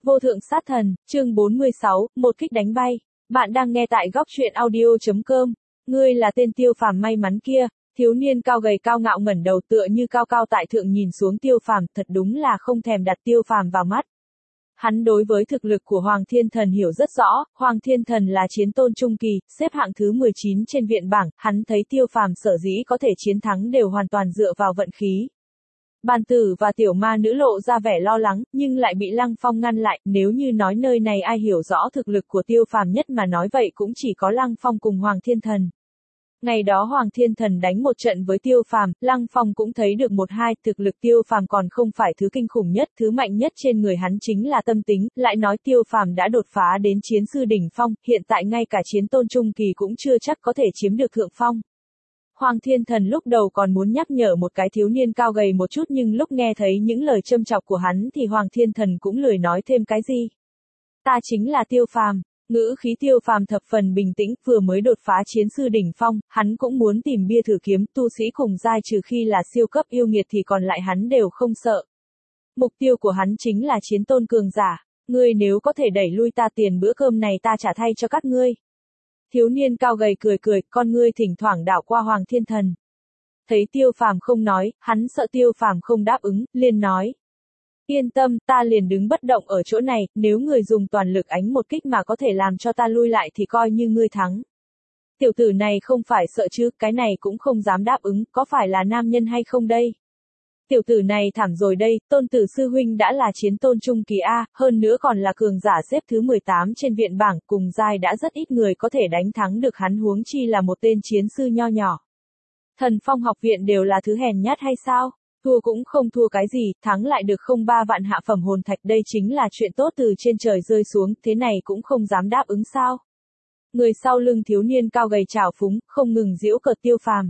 Vô thượng sát thần, chương 46, một kích đánh bay. Bạn đang nghe tại góc truyện audio.com. Ngươi là tên Tiêu Phàm may mắn kia. Thiếu niên cao gầy cao ngạo ngẩng đầu tựa như cao cao tại thượng nhìn xuống Tiêu Phàm, thật đúng là không thèm đặt Tiêu Phàm vào mắt. Hắn đối với thực lực của Hoàng Thiên Thần hiểu rất rõ, Hoàng Thiên Thần là chiến tôn trung kỳ, xếp hạng thứ 19 trên viện bảng, hắn thấy Tiêu Phàm sở dĩ có thể chiến thắng đều hoàn toàn dựa vào vận khí. Bàn tử và tiểu ma nữ lộ ra vẻ lo lắng, nhưng lại bị Lăng Phong ngăn lại, nếu như nói nơi này ai hiểu rõ thực lực của Tiêu Phàm nhất mà nói vậy cũng chỉ có Lăng Phong cùng Hoàng Thiên Thần. Ngày đó Hoàng Thiên Thần đánh một trận với Tiêu Phàm, Lăng Phong cũng thấy được một hai, thực lực Tiêu Phàm còn không phải thứ kinh khủng nhất, thứ mạnh nhất trên người hắn chính là tâm tính, lại nói Tiêu Phàm đã đột phá đến chiến sư đỉnh phong, hiện tại ngay cả chiến tôn trung kỳ cũng chưa chắc có thể chiếm được thượng phong. Hoàng Thiên Thần lúc đầu còn muốn nhắc nhở một cái thiếu niên cao gầy một chút nhưng lúc nghe thấy những lời châm chọc của hắn thì Hoàng Thiên Thần cũng lười nói thêm cái gì. Ta chính là Tiêu Phàm. Ngữ khí Tiêu Phàm thập phần bình tĩnh, vừa mới đột phá chiến sư đỉnh phong, hắn cũng muốn tìm bia thử kiếm, tu sĩ cùng giai trừ khi là siêu cấp yêu nghiệt thì còn lại hắn đều không sợ. Mục tiêu của hắn chính là chiến tôn cường giả, ngươi nếu có thể đẩy lui ta tiền bữa cơm này ta trả thay cho các ngươi. Thiếu niên cao gầy cười cười, con ngươi thỉnh thoảng đảo qua Hoàng Thiên Thần. Thấy Tiêu Phàm không nói, hắn sợ Tiêu Phàm không đáp ứng, liền nói. Yên tâm, ta liền đứng bất động ở chỗ này, nếu người dùng toàn lực ánh một kích mà có thể làm cho ta lui lại thì coi như ngươi thắng. Tiểu tử này không phải sợ chứ, cái này cũng không dám đáp ứng, có phải là nam nhân hay không đây? Tiểu tử này thảm rồi đây, Tôn Tử sư huynh đã là chiến tôn trung kỳ A, hơn nữa còn là cường giả xếp thứ 18 trên viện bảng, cùng giai đã rất ít người có thể đánh thắng được hắn, huống chi là một tên chiến sư nho nhỏ. Thần Phong học viện đều là thứ hèn nhát hay sao? Thua cũng không thua cái gì, thắng lại được không 3 vạn hạ phẩm hồn thạch, đây chính là chuyện tốt từ trên trời rơi xuống, thế này cũng không dám đáp ứng sao? Người sau lưng thiếu niên cao gầy trào phúng, không ngừng giễu cợt Tiêu Phàm.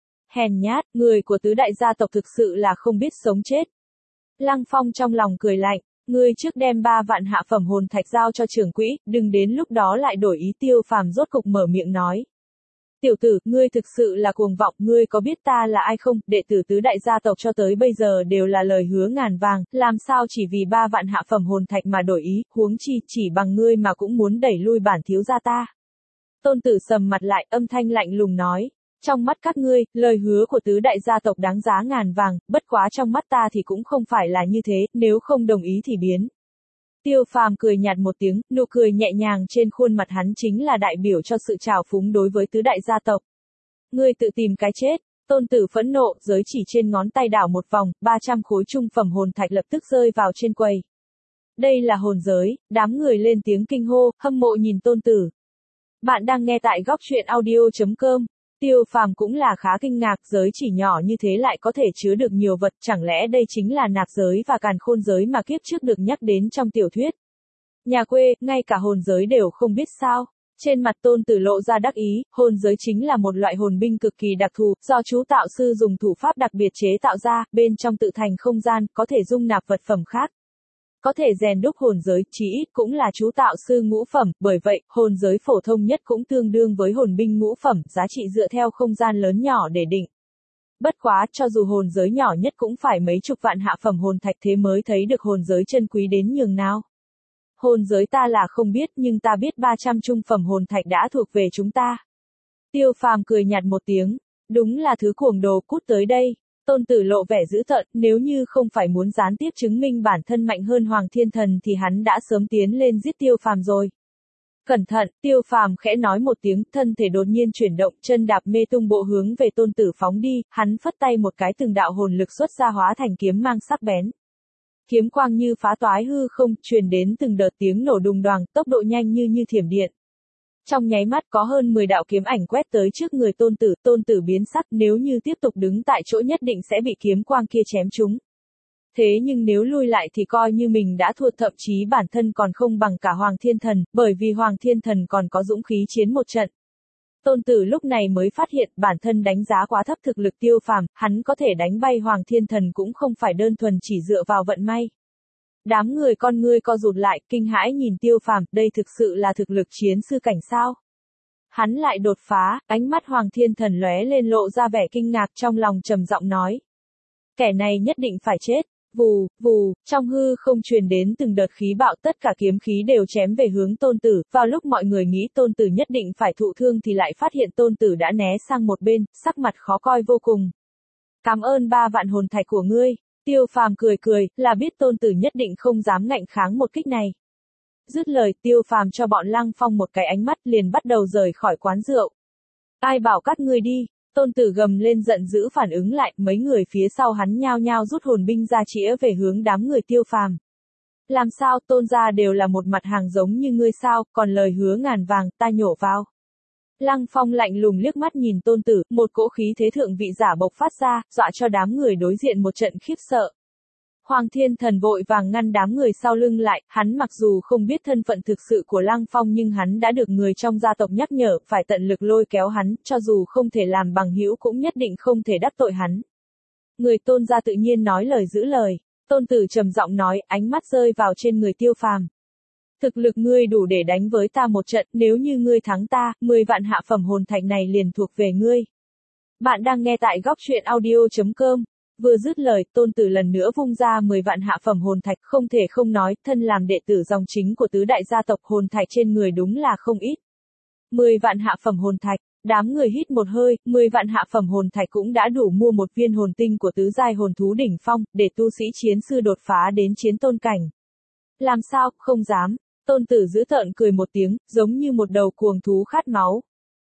Hèn nhát, người của tứ đại gia tộc thực sự là không biết sống chết. Lăng Phong trong lòng cười lạnh, ngươi trước đem 3 vạn hạ phẩm hồn thạch giao cho trưởng quỹ, đừng đến lúc đó lại đổi ý. Tiêu Phàm rốt cục mở miệng nói. Tiểu tử, ngươi thực sự là cuồng vọng, ngươi có biết ta là ai không? Đệ tử tứ đại gia tộc cho tới bây giờ đều là lời hứa ngàn vàng, làm sao chỉ vì 3 vạn hạ phẩm hồn thạch mà đổi ý, huống chi chỉ bằng ngươi mà cũng muốn đẩy lui bản thiếu gia ta. Tôn Tử sầm mặt lại, âm thanh lạnh lùng nói. Trong mắt các ngươi, lời hứa của tứ đại gia tộc đáng giá ngàn vàng, bất quá trong mắt ta thì cũng không phải là như thế, nếu không đồng ý thì biến. Tiêu Phàm cười nhạt một tiếng, nụ cười nhẹ nhàng trên khuôn mặt hắn chính là đại biểu cho sự trào phúng đối với tứ đại gia tộc. Ngươi tự tìm cái chết. Tôn Tử phẫn nộ, giới chỉ trên ngón tay đảo một vòng, 300 khối trung phẩm hồn thạch lập tức rơi vào trên quầy. Đây là hồn giới, đám người lên tiếng kinh hô, hâm mộ nhìn Tôn Tử. Bạn đang nghe tại góc truyện audio.com. Tiêu Phàm cũng là khá kinh ngạc, giới chỉ nhỏ như thế lại có thể chứa được nhiều vật, chẳng lẽ đây chính là nạp giới và càn khôn giới mà kiếp trước được nhắc đến trong tiểu thuyết. Nhà quê, ngay cả hồn giới đều không biết sao. Trên mặt Tôn Tử lộ ra đắc ý, hồn giới chính là một loại hồn binh cực kỳ đặc thù, do chú tạo sư dùng thủ pháp đặc biệt chế tạo ra, bên trong tự thành không gian, có thể dung nạp vật phẩm khác. Có thể rèn đúc hồn giới, chí ít cũng là chú tạo sư ngũ phẩm, bởi vậy, hồn giới phổ thông nhất cũng tương đương với hồn binh ngũ phẩm, giá trị dựa theo không gian lớn nhỏ để định. Bất quá, cho dù hồn giới nhỏ nhất cũng phải mấy chục vạn hạ phẩm hồn thạch, thế mới thấy được hồn giới chân quý đến nhường nào. Hồn giới ta là không biết, nhưng ta biết 300 trung phẩm hồn thạch đã thuộc về chúng ta. Tiêu Phàm cười nhạt một tiếng, đúng là thứ cuồng đồ, cút tới đây. Tôn Tử lộ vẻ dữ tợn, nếu như không phải muốn gián tiếp chứng minh bản thân mạnh hơn Hoàng Thiên Thần thì hắn đã sớm tiến lên giết Tiêu Phàm rồi. Cẩn thận, Tiêu Phàm khẽ nói một tiếng, thân thể đột nhiên chuyển động, chân đạp mê tung bộ hướng về Tôn Tử phóng đi, hắn phất tay một cái, từng đạo hồn lực xuất ra hóa thành kiếm mang sắc bén. Kiếm quang như phá toái hư không, truyền đến từng đợt tiếng nổ đùng đoàng, tốc độ nhanh như thiểm điện. Trong nháy mắt có hơn 10 đạo kiếm ảnh quét tới trước người Tôn Tử biến sắc, nếu như tiếp tục đứng tại chỗ nhất định sẽ bị kiếm quang kia chém trúng. Thế nhưng nếu lui lại thì coi như mình đã thua, thậm chí bản thân còn không bằng cả Hoàng Thiên Thần, bởi vì Hoàng Thiên Thần còn có dũng khí chiến một trận. Tôn Tử lúc này mới phát hiện bản thân đánh giá quá thấp thực lực Tiêu Phàm, hắn có thể đánh bay Hoàng Thiên Thần cũng không phải đơn thuần chỉ dựa vào vận may. Đám người con ngươi co rụt lại, kinh hãi nhìn Tiêu Phàm, đây thực sự là thực lực chiến sư cảnh sao? Hắn lại đột phá, ánh mắt Hoàng Thiên Thần lóe lên lộ ra vẻ kinh ngạc, trong lòng trầm giọng nói. Kẻ này nhất định phải chết. Vù, vù, trong hư không truyền đến từng đợt khí bạo, tất cả kiếm khí đều chém về hướng Tôn Tử, vào lúc mọi người nghĩ Tôn Tử nhất định phải thụ thương thì lại phát hiện Tôn Tử đã né sang một bên, sắc mặt khó coi vô cùng. Cảm ơn 3 vạn hồn thạch của ngươi. Tiêu Phàm cười cười, là biết Tôn Tử nhất định không dám ngạnh kháng một kích này. Dứt lời, Tiêu Phàm cho bọn Lăng Phong một cái ánh mắt liền bắt đầu rời khỏi quán rượu. Ai bảo các ngươi đi? Tôn Tử gầm lên giận dữ phản ứng lại, mấy người phía sau hắn nhao nhao rút hồn binh ra chĩa về hướng đám người Tiêu Phàm. Làm sao, Tôn gia đều là một mặt hàng giống như ngươi sao, còn lời hứa ngàn vàng, ta nhổ vào. Lăng Phong lạnh lùng liếc mắt nhìn Tôn Tử, một cỗ khí thế thượng vị giả bộc phát ra, dọa cho đám người đối diện một trận khiếp sợ. Hoàng Thiên Thần vội vàng ngăn đám người sau lưng lại, hắn mặc dù không biết thân phận thực sự của Lăng Phong nhưng hắn đã được người trong gia tộc nhắc nhở, phải tận lực lôi kéo hắn, cho dù không thể làm bằng hữu cũng nhất định không thể đắc tội hắn. Người Tôn gia tự nhiên nói lời giữ lời, Tôn Tử trầm giọng nói, ánh mắt rơi vào trên người Tiêu Phàm. Thực lực ngươi đủ để đánh với ta một trận, nếu như ngươi thắng ta, 10 vạn hạ phẩm hồn thạch này liền thuộc về ngươi. Bạn đang nghe tại góc truyện audio.com. Vừa dứt lời, Tôn Tử lần nữa vung ra 10 vạn hạ phẩm hồn thạch, không thể không nói, thân làm đệ tử dòng chính của tứ đại gia tộc, hồn thạch trên người đúng là không ít. 10 vạn hạ phẩm hồn thạch, đám người hít một hơi, 10 vạn hạ phẩm hồn thạch cũng đã đủ mua một viên hồn tinh của tứ giai hồn thú đỉnh phong, để tu sĩ chiến sư đột phá đến chiến tôn cảnh. Làm sao, không dám. Tôn Tử dữ tợn cười một tiếng, giống như một đầu cuồng thú khát máu.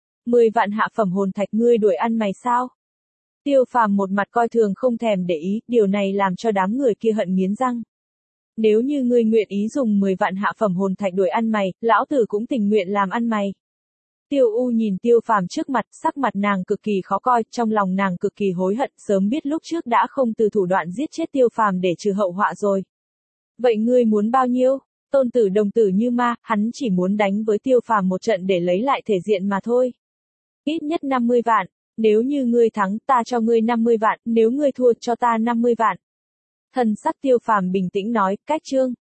10 vạn hạ phẩm hồn thạch ngươi đuổi ăn mày sao? Tiêu Phàm một mặt coi thường không thèm để ý, điều này làm cho đám người kia hận nghiến răng. Nếu như ngươi nguyện ý dùng 10 vạn hạ phẩm hồn thạch đuổi ăn mày, lão tử cũng tình nguyện làm ăn mày. Tiêu U nhìn Tiêu Phàm trước mặt, sắc mặt nàng cực kỳ khó coi, trong lòng nàng cực kỳ hối hận, sớm biết lúc trước đã không từ thủ đoạn giết chết Tiêu Phàm để trừ hậu họa rồi. Vậy ngươi muốn bao nhiêu? Tôn Tử đồng tử như ma, hắn chỉ muốn đánh với Tiêu Phàm một trận để lấy lại thể diện mà thôi. Ít nhất 50 vạn. Nếu như ngươi thắng, ta cho ngươi 50 vạn, nếu ngươi thua, cho ta 50 vạn. Thần sắc Tiêu Phàm bình tĩnh nói, cách chương.